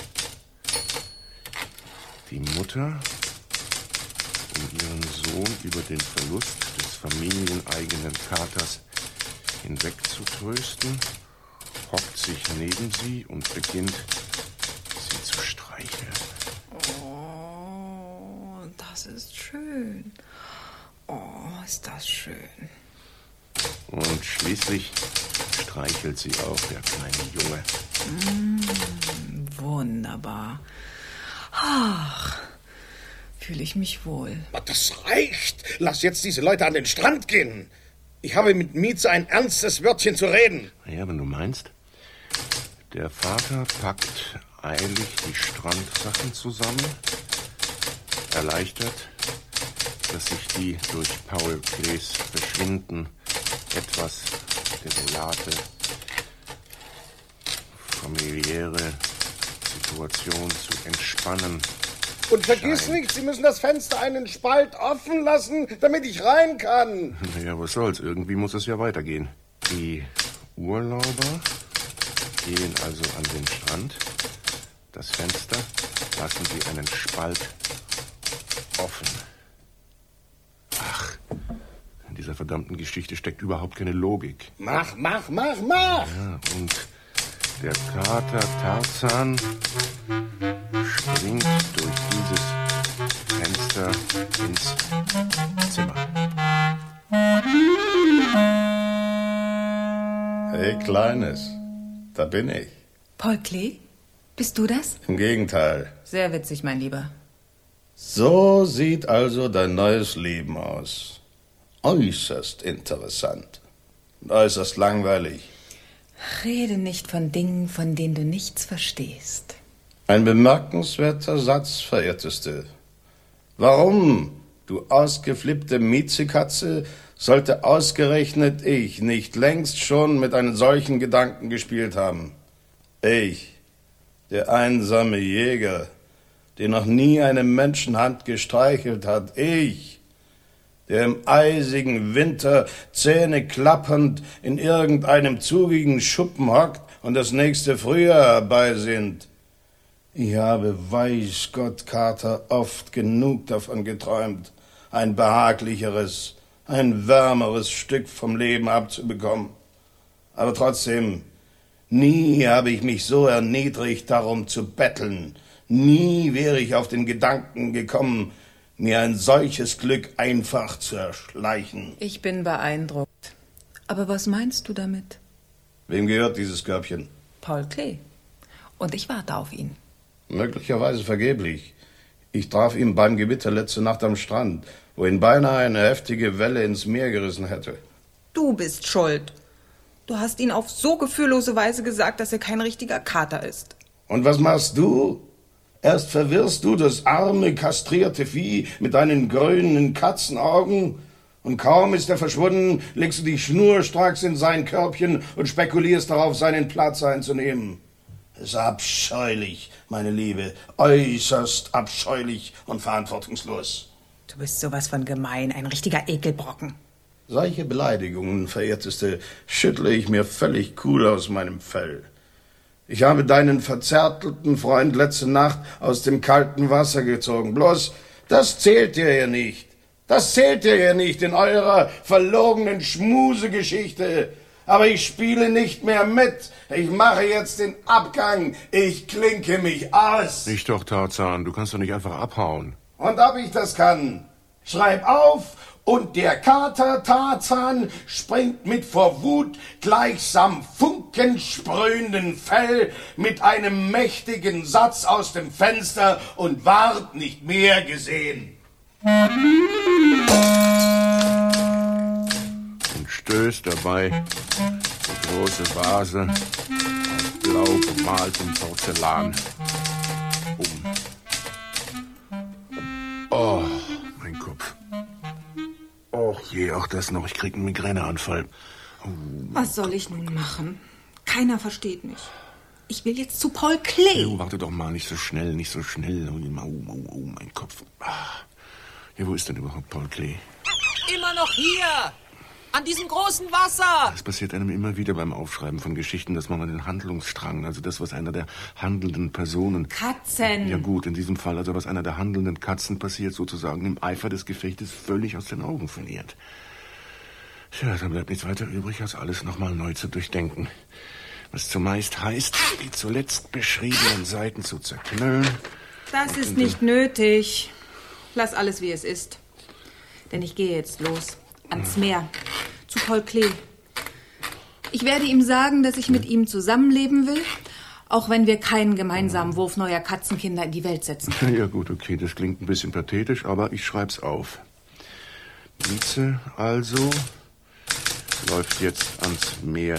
Die Mutter, um ihren Sohn über den Verlust des familieneigenen Katers hinwegzutrösten, hockt sich neben sie und beginnt, sie zu streicheln. Oh, das ist schön. Oh, ist das schön. Und schließlich streichelt sie auch der kleine Junge. Mm, wunderbar. Ach, fühle ich mich wohl. Das reicht. Lass jetzt diese Leute an den Strand gehen. Ich habe mit Mieze ein ernstes Wörtchen zu reden. Ja, wenn du meinst. Der Vater packt eilig die Strandsachen zusammen, erleichtert, dass sich die durch Paul Klees Verschwinden etwas desolate, familiäre Situation zu entspannen. Und vergiss nicht, Sie müssen das Fenster einen Spalt offen lassen, damit ich rein kann. Ja, was soll's, irgendwie muss es ja weitergehen. Die Urlauber gehen also an den Strand. Das Fenster lassen sie einen Spalt offen. Ach, in dieser verdammten Geschichte steckt überhaupt keine Logik. Mach, mach, mach, mach! Ja, und der Kater Tarzan springt durch dieses Fenster ins Zimmer. Hey, Kleines, da bin ich. Paul Klee, bist du das? Im Gegenteil. Sehr witzig, mein Lieber. So sieht also dein neues Leben aus. Äußerst interessant und äußerst langweilig. Rede nicht von Dingen, von denen du nichts verstehst. Ein bemerkenswerter Satz, verehrteste. Warum, du ausgeflippte Miezekatze, sollte ausgerechnet ich nicht längst schon mit einem solchen Gedanken gespielt haben? Ich, der einsame Jäger, der noch nie eine Menschenhand gestreichelt hat, ich, der im eisigen Winter zähneklappernd in irgendeinem zugigen Schuppen hockt und das nächste Frühjahr herbeisehnt. Ich habe, weiß Gott, Kater, oft genug davon geträumt, ein behaglicheres, ein wärmeres Stück vom Leben abzubekommen. Aber trotzdem, nie habe ich mich so erniedrigt, darum zu betteln. Nie wäre ich auf den Gedanken gekommen, mir ein solches Glück einfach zu erschleichen. Ich bin beeindruckt. Aber was meinst du damit? Wem gehört dieses Körbchen? Paul Klee. Und ich warte auf ihn. Möglicherweise vergeblich. Ich traf ihn beim Gewitter letzte Nacht am Strand, wo ihn beinahe eine heftige Welle ins Meer gerissen hätte. Du bist schuld. Du hast ihn auf so gefühllose Weise gesagt, dass er kein richtiger Kater ist. Und was machst du? Erst verwirrst du das arme, kastrierte Vieh mit deinen grünen Katzenaugen, und kaum ist er verschwunden, legst du dich schnurstracks in sein Körbchen und spekulierst darauf, seinen Platz einzunehmen. Es ist abscheulich, meine Liebe, äußerst abscheulich und verantwortungslos. Du bist sowas von gemein, ein richtiger Ekelbrocken. Solche Beleidigungen, verehrteste, schüttle ich mir völlig cool aus meinem Fell. Ich habe deinen verzärtelten Freund letzte Nacht aus dem kalten Wasser gezogen. Bloß, das zählt dir ja nicht. Das zählt dir ja nicht in eurer verlogenen Schmusegeschichte. Aber ich spiele nicht mehr mit. Ich mache jetzt den Abgang. Ich klinke mich aus. Nicht doch, Tarzan. Du kannst doch nicht einfach abhauen. Und ob ich das kann? Schreib auf, und der Kater Tarzan springt mit vor Wut gleichsam funkensprühenden Fell mit einem mächtigen Satz aus dem Fenster und ward nicht mehr gesehen. Und stößt dabei die große Vase aus blau bemaltem Porzellan um. Oh, mein Kopf. Och je, auch das noch. Ich krieg einen Migräneanfall. Oh. Was soll ich nun machen? Keiner versteht mich. Ich will jetzt zu Paul Klee. Oh, warte doch mal, nicht so schnell, nicht so schnell. Oh, oh, oh, oh mein Kopf. Ja, wo ist denn überhaupt Paul Klee? Immer noch hier! An diesem großen Wasser! Das passiert einem immer wieder beim Aufschreiben von Geschichten, dass man den Handlungsstrang, also das, was einer der handelnden Personen... Katzen! Ja gut, in diesem Fall, also was einer der handelnden Katzen passiert, sozusagen im Eifer des Gefechtes völlig aus den Augen verliert. Tja, dann bleibt nichts weiter übrig, als alles nochmal neu zu durchdenken. Was zumeist heißt, die zuletzt beschriebenen Seiten zu zerknüllen. Das ist nicht nötig. Lass alles, wie es ist. Denn ich gehe jetzt los. Ans Meer. Zu Paul Klee. Ich werde ihm sagen, dass ich mit ihm zusammenleben will, auch wenn wir keinen gemeinsamen Wurf neuer Katzenkinder in die Welt setzen. Ja gut, okay, das klingt ein bisschen pathetisch, aber ich schreib's auf. Mieze also läuft jetzt ans Meer.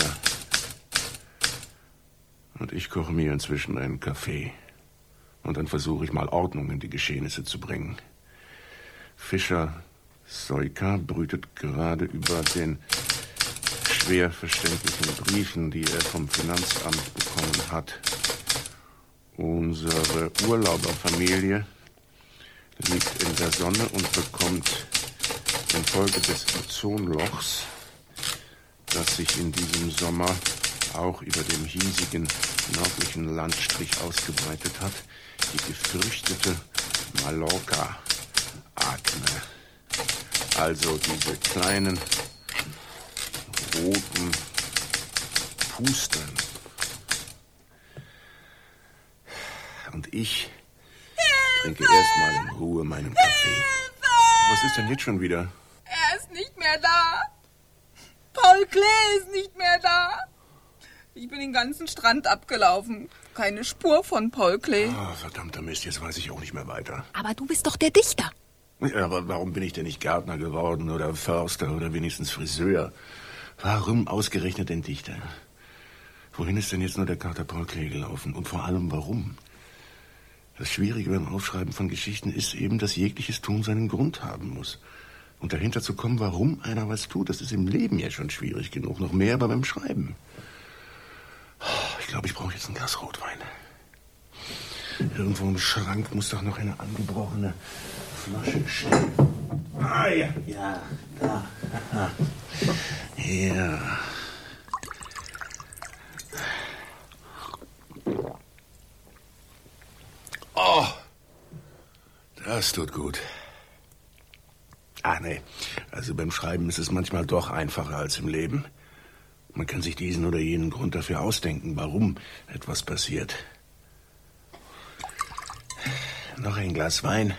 Und ich koche mir inzwischen einen Kaffee. Und dann versuche ich mal Ordnung in die Geschehnisse zu bringen. Fischer Soyka brütet gerade über den schwer verständlichen Briefen, die er vom Finanzamt bekommen hat. Unsere Urlauberfamilie liegt in der Sonne und bekommt infolge des Ozonlochs, das sich in diesem Sommer auch über dem hiesigen nördlichen Landstrich ausgebreitet hat, die gefürchtete Mallorca-Akne. Also diese kleinen roten Pusteln. Und ich trinke erstmal in Ruhe meinen Kaffee. Was ist denn jetzt schon wieder? Er ist nicht mehr da. Paul Klee ist nicht mehr da. Ich bin den ganzen Strand abgelaufen. Keine Spur von Paul Klee. Oh, verdammter Mist, jetzt weiß ich auch nicht mehr weiter. Aber du bist doch der Dichter. Ja, aber warum bin ich denn nicht Gärtner geworden oder Förster oder wenigstens Friseur? Warum ausgerechnet den Dichter? Wohin ist denn jetzt nur der Kater Paul Klee gelaufen? Und vor allem warum? Das Schwierige beim Aufschreiben von Geschichten ist eben, dass jegliches Tun seinen Grund haben muss. Und dahinter zu kommen, warum einer was tut, das ist im Leben ja schon schwierig genug. Noch mehr aber beim Schreiben. Ich glaube, ich brauche jetzt ein Glas Rotwein. Irgendwo im Schrank muss doch noch eine angebrochene Flasche stehen. Ah, ja, ja, da. Ja. Oh, das tut gut. Ah, nee, also beim Schreiben ist es manchmal doch einfacher als im Leben. Man kann sich diesen oder jenen Grund dafür ausdenken, warum etwas passiert. Noch ein Glas Wein.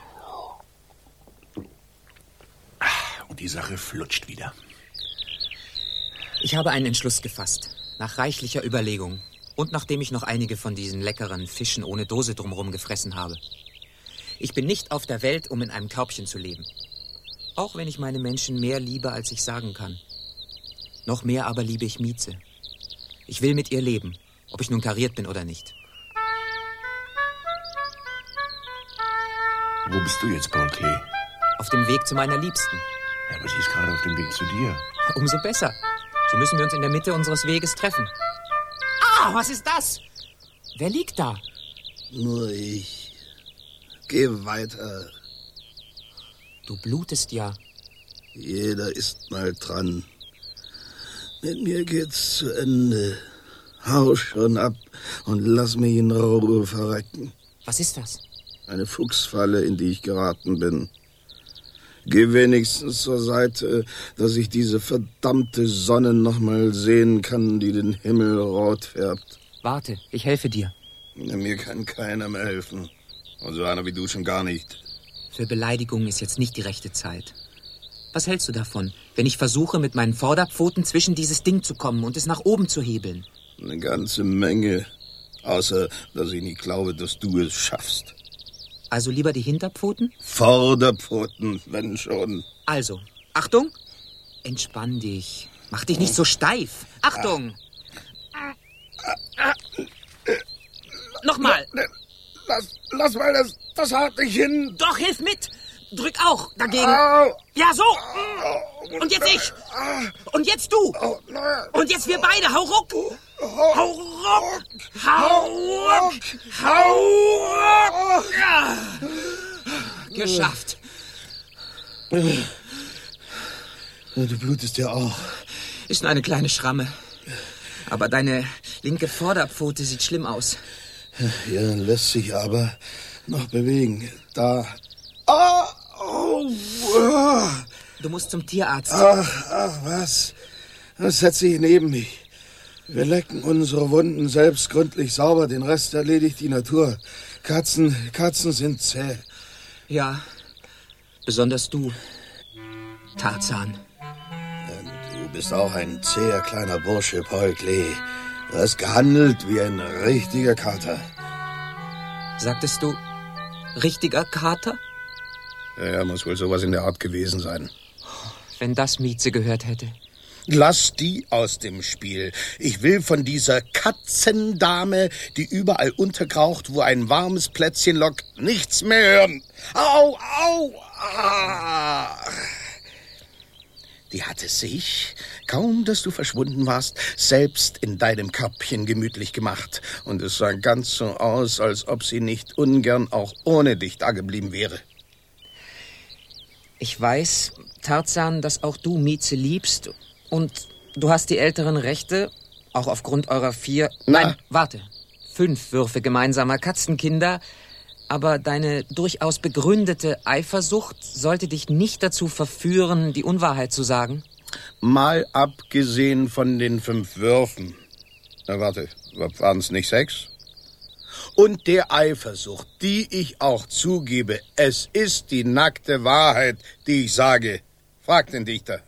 Und die Sache flutscht wieder. Ich habe einen Entschluss gefasst. Nach reichlicher Überlegung. Und nachdem ich noch einige von diesen leckeren Fischen ohne Dose drumherum gefressen habe. Ich bin nicht auf der Welt, um in einem Körbchen zu leben. Auch wenn ich meine Menschen mehr liebe, als ich sagen kann. Noch mehr aber liebe ich Mieze. Ich will mit ihr leben, ob ich nun kariert bin oder nicht. Wo bist du jetzt, Paul Klee? Auf dem Weg zu meiner Liebsten. Ja, aber sie ist gerade auf dem Weg zu dir. Umso besser. So müssen wir uns in der Mitte unseres Weges treffen. Ah, was ist das? Wer liegt da? Nur ich. Geh weiter. Du blutest ja. Jeder ist mal dran. Mit mir geht's zu Ende. Hau schon ab und lass mich in Ruhe verrecken. Was ist das? Eine Fuchsfalle, in die ich geraten bin. Geh wenigstens zur Seite, dass ich diese verdammte Sonne noch mal sehen kann, die den Himmel rot färbt. Warte, ich helfe dir. Mir kann keiner mehr helfen. Und so einer wie du schon gar nicht. Für Beleidigungen ist jetzt nicht die rechte Zeit. Was hältst du davon, wenn ich versuche, mit meinen Vorderpfoten zwischen dieses Ding zu kommen und es nach oben zu hebeln? Eine ganze Menge. Außer, dass ich nicht glaube, dass du es schaffst. Also lieber die Hinterpfoten? Vorderpfoten, wenn schon. Also, Achtung! Entspann dich. Mach dich nicht so steif. Achtung! Nochmal! Lass, lass mal, das, das haut nicht hin. Doch, hilf mit! Drück auch dagegen. Ja, so! Und jetzt ich! Und jetzt du! Und jetzt wir beide! Hau ruck! Hau ruck! Hau ruck! Hau ruck! Ja. Geschafft. Du blutest ja auch. Ist nur eine kleine Schramme. Aber deine linke Vorderpfote sieht schlimm aus. Ja, lässt sich aber noch bewegen. Da. Ah! Oh! Oh. Du musst zum Tierarzt. Ach, ach, was? Setz dich neben mich. Wir lecken unsere Wunden selbst gründlich sauber. Den Rest erledigt die Natur. Katzen, Katzen sind zäh. Ja, besonders du, Tarzan. Du bist auch ein zäher kleiner Bursche, Paul Klee. Du hast gehandelt wie ein richtiger Kater. Sagtest du, richtiger Kater? Ja, muss wohl sowas in der Art gewesen sein. Wenn das Mieze gehört hätte. Lass die aus dem Spiel. Ich will von dieser Katzendame, die überall unterkraucht, wo ein warmes Plätzchen lockt, nichts mehr hören. Au, au! Ah. Die hatte sich, kaum dass du verschwunden warst, selbst in deinem Körbchen gemütlich gemacht. Und es sah ganz so aus, als ob sie nicht ungern auch ohne dich dageblieben wäre. Ich weiß, Tarzan, dass auch du Mieze liebst. Und du hast die älteren Rechte, auch aufgrund eurer vier... Na? Nein, warte. Fünf Würfe gemeinsamer Katzenkinder. Aber deine durchaus begründete Eifersucht sollte dich nicht dazu verführen, die Unwahrheit zu sagen. Mal abgesehen von den fünf Würfen. Na warte, waren es nicht sechs? Und der Eifersucht, die ich auch zugebe, es ist die nackte Wahrheit, die ich sage. Frag den Dichter.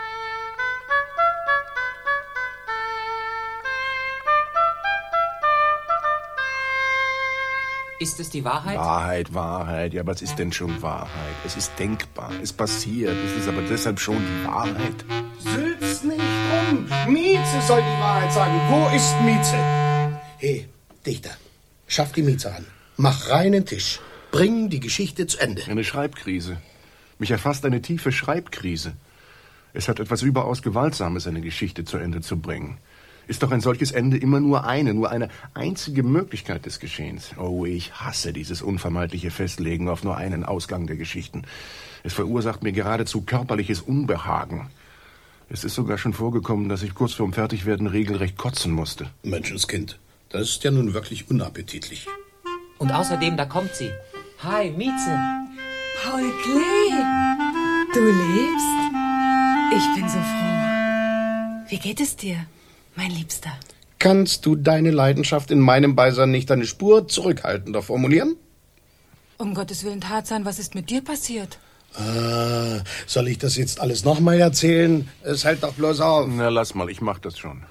Ist es die Wahrheit? Wahrheit, Wahrheit. Ja, was ist denn schon Wahrheit? Es ist denkbar, es passiert. Ist es aber deshalb schon die Wahrheit? Sülz nicht rum. Mieze soll die Wahrheit sagen. Wo ist Mieze? Hey, Dichter, schaff die Mieze an. Mach reinen Tisch. Bring die Geschichte zu Ende. Eine Schreibkrise. Mich erfasst eine tiefe Schreibkrise. Es hat etwas überaus Gewaltsames, eine Geschichte zu Ende zu bringen. Ist doch ein solches Ende immer nur eine, nur eine einzige Möglichkeit des Geschehens. Oh, ich hasse dieses unvermeidliche Festlegen auf nur einen Ausgang der Geschichten. Es verursacht mir geradezu körperliches Unbehagen. Es ist sogar schon vorgekommen, dass ich kurz vorm Fertigwerden regelrecht kotzen musste. Menschenskind, das ist ja nun wirklich unappetitlich. Und außerdem, da kommt sie. Hi, Mieze. Paul Klee, du lebst? Ich bin so froh. Wie geht es dir, mein Liebster? Kannst du deine Leidenschaft in meinem Beisein nicht eine Spur zurückhaltender formulieren? Um Gottes Willen, Tarzan, was ist mit dir passiert? Ah, soll ich das jetzt alles nochmal erzählen? Es hält doch bloß auf. Na, lass mal, ich mach das schon.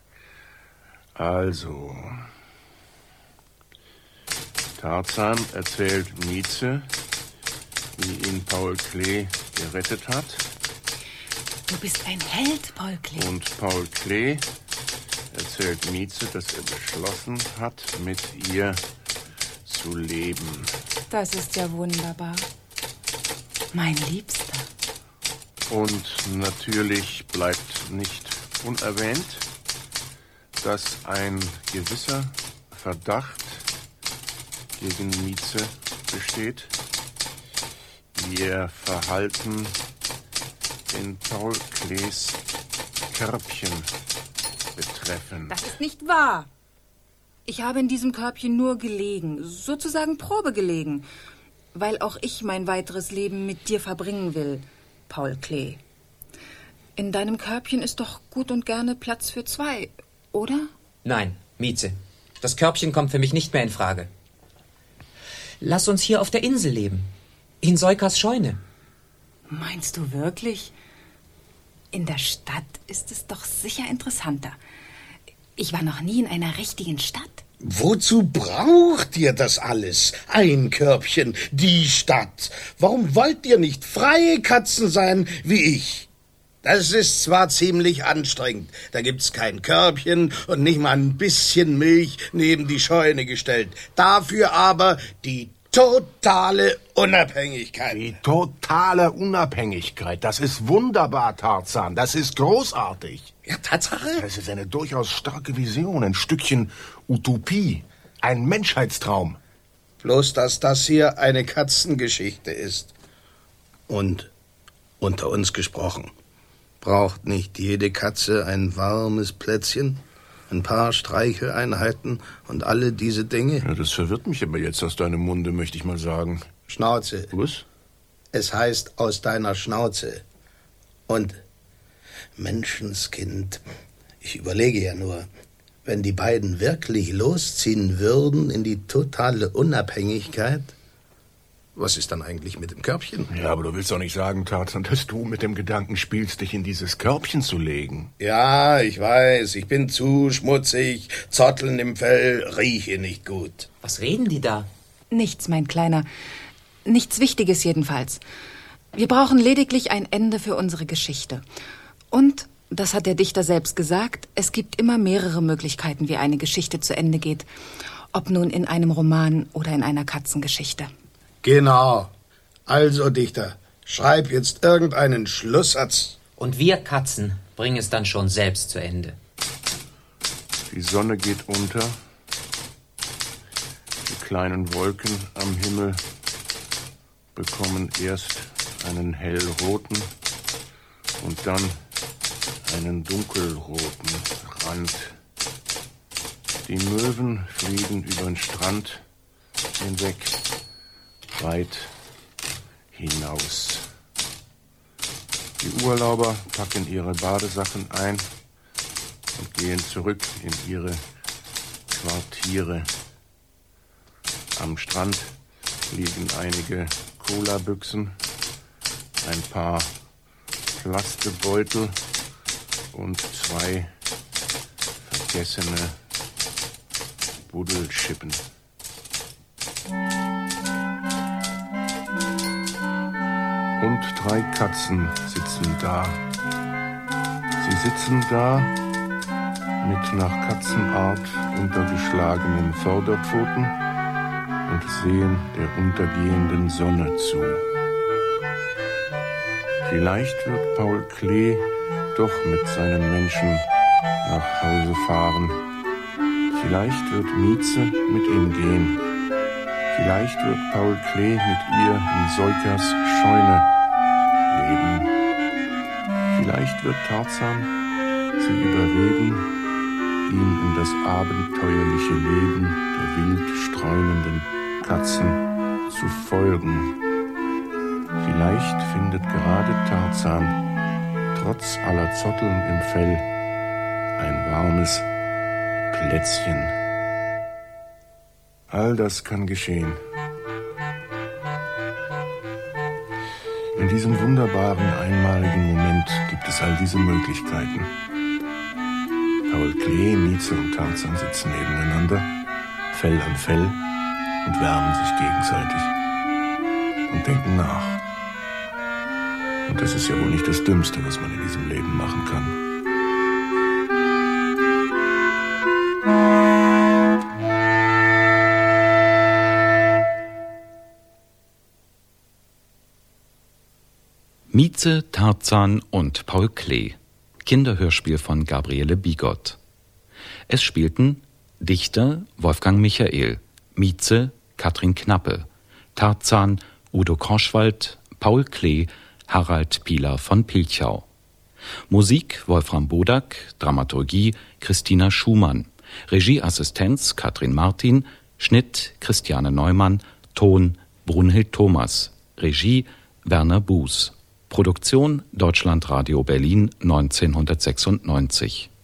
Also, Tarzan erzählt Mieze, wie ihn Paul Klee gerettet hat. Du bist ein Held, Paul Klee. Und Paul Klee erzählt Mieze, dass er beschlossen hat, mit ihr zu leben. Das ist ja wunderbar. Mein Liebster. Und natürlich bleibt nicht unerwähnt, dass ein gewisser Verdacht gegen Mieze besteht, ihr Verhalten in Paul Klees Körbchen betreffen. Das ist nicht wahr. Ich habe in diesem Körbchen nur gelegen, sozusagen Probe gelegen, weil auch ich mein weiteres Leben mit dir verbringen will, Paul Klee. In deinem Körbchen ist doch gut und gerne Platz für zwei, oder? Nein, Mieze. Das Körbchen kommt für mich nicht mehr in Frage. Lass uns hier auf der Insel leben. In Seukas Scheune. Meinst du wirklich? In der Stadt ist es doch sicher interessanter. Ich war noch nie in einer richtigen Stadt. Wozu braucht ihr das alles? Ein Körbchen, die Stadt. Warum wollt ihr nicht freie Katzen sein wie ich? Das ist zwar ziemlich anstrengend. Da gibt's kein Körbchen und nicht mal ein bisschen Milch neben die Scheune gestellt. Dafür aber die totale Unabhängigkeit. Die totale Unabhängigkeit, das ist wunderbar, Tarzan. Das ist großartig. Ja, Tatsache? Das ist eine durchaus starke Vision, ein Stückchen Utopie, ein Menschheitstraum. Bloß, dass das hier eine Katzengeschichte ist. Und unter uns gesprochen, braucht nicht jede Katze ein warmes Plätzchen, ein paar Streicheleinheiten und alle diese Dinge? Ja, das verwirrt mich aber jetzt aus deinem Munde, möchte ich mal sagen. Schnauze. Was? Es heißt aus deiner Schnauze. Und Menschenskind, ich überlege ja nur, wenn die beiden wirklich losziehen würden in die totale Unabhängigkeit, was ist dann eigentlich mit dem Körbchen? Ja, aber du willst doch nicht sagen, Tarzan, dass du mit dem Gedanken spielst, dich in dieses Körbchen zu legen. Ja, ich weiß, ich bin zu schmutzig, Zotteln im Fell, rieche nicht gut. Was reden die da? Nichts, mein Kleiner. Nichts Wichtiges jedenfalls. Wir brauchen lediglich ein Ende für unsere Geschichte. Und, das hat der Dichter selbst gesagt, es gibt immer mehrere Möglichkeiten, wie eine Geschichte zu Ende geht. Ob nun in einem Roman oder in einer Katzengeschichte. Genau. Also, Dichter, schreib jetzt irgendeinen Schlusssatz. Und wir Katzen bringen es dann schon selbst zu Ende. Die Sonne geht unter. Die kleinen Wolken am Himmel bekommen erst einen hellroten und dann einen dunkelroten Rand. Die Möwen fliegen über den Strand hinweg, weit hinaus. Die Urlauber packen ihre Badesachen ein und gehen zurück in ihre Quartiere. Am Strand liegen einige Colabüchsen, ein paar Plastebeutel und zwei vergessene Buddelschippen. Und drei Katzen sitzen da. Sie sitzen da mit nach Katzenart untergeschlagenen Vorderpfoten und sehen der untergehenden Sonne zu. Vielleicht wird Paul Klee doch mit seinen Menschen nach Hause fahren. Vielleicht wird Mieze mit ihm gehen. Vielleicht wird Paul Klee mit ihr in Seukers Scheune leben. Vielleicht wird Tarzan sie überreden, ihm in das abenteuerliche Leben der wild streunenden Katzen zu folgen. Vielleicht findet gerade Tarzan, trotz aller Zotteln im Fell, ein warmes Plätzchen. All das kann geschehen. In diesem wunderbaren, einmaligen Moment gibt es all diese Möglichkeiten. Paul Klee, Mieze und Tarzan sitzen nebeneinander, Fell an Fell, und wärmen sich gegenseitig und denken nach. Und das ist ja wohl nicht das Dümmste, was man in diesem Leben machen kann. Mieze, Tarzan und Paul Klee. Kinderhörspiel von Gabriele Bigott. Es spielten Dichter Wolfgang Michael, Mieze Katrin Knappe, Tarzan Udo Kroschwald, Paul Klee Harald Pilar von Pilchau. Musik Wolfram Bodak, Dramaturgie Christina Schumann, Regieassistenz Katrin Martin, Schnitt Christiane Neumann, Ton Brunhild Thomas, Regie Werner Buß. Produktion Deutschlandradio Berlin neunzehnhundertsechsundneunzig.